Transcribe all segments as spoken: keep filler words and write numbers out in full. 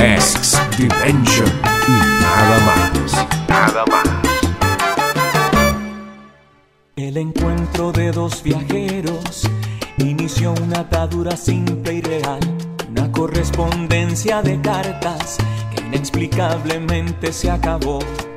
Esks Dimension y nada más, nada más. El encuentro de dos viajeros inició una atadura simple y real, una correspondencia de cartas que inexplicablemente se acabó.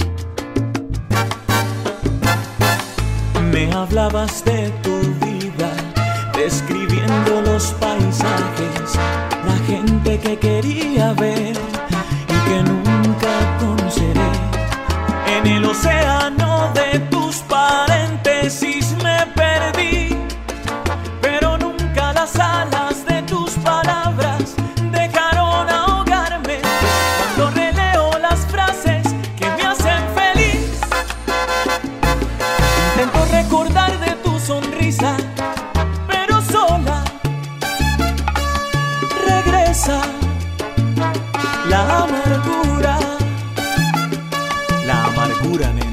Me hablabas de tu vida, describiendo los paisajes, la gente que quería ver y que nunca conoceré. En el océano de tus paréntesis me perdí, pero nunca las alas de tus palabras dejaron ahogarme. Cuando releo las frases que me hacen feliz, intento recordar de tu sonrisa, pero sola regresa la amargura, la amargura, nena.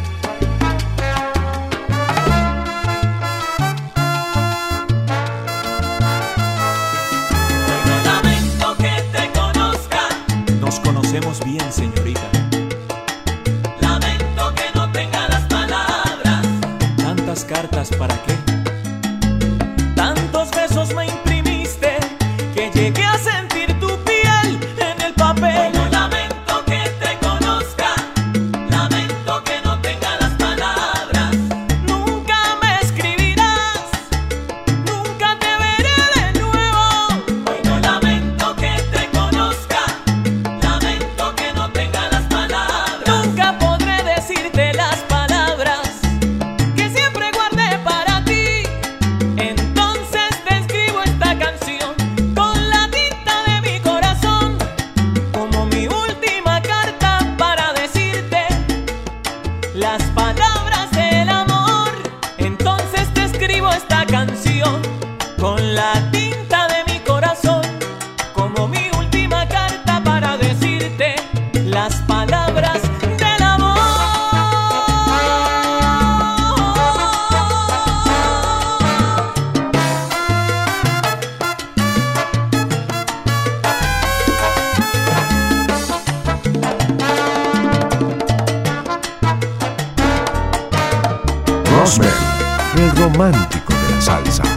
Conocemos bien, señorita. Lamento que no tenga las palabras. Tantas cartas, ¿para qué? Tantos besos me imprimiste que llegué a sentir tu piel en el papel. No lamento que te conozca. Lamento que no tenga las palabras. Nunca me escribirás, nunca te veré de nuevo. Hoy no lamento que te conozca. Nunca podré decirte las palabras que siempre guardé para ti. Entonces te escribo esta canción con la tinta de mi corazón, como mi última carta para decirte las palabras del amor. Entonces te escribo esta canción con la tinta de mi corazón, como mi última carta para decirte las palabras del amor. Rosmer, el romántico de la salsa.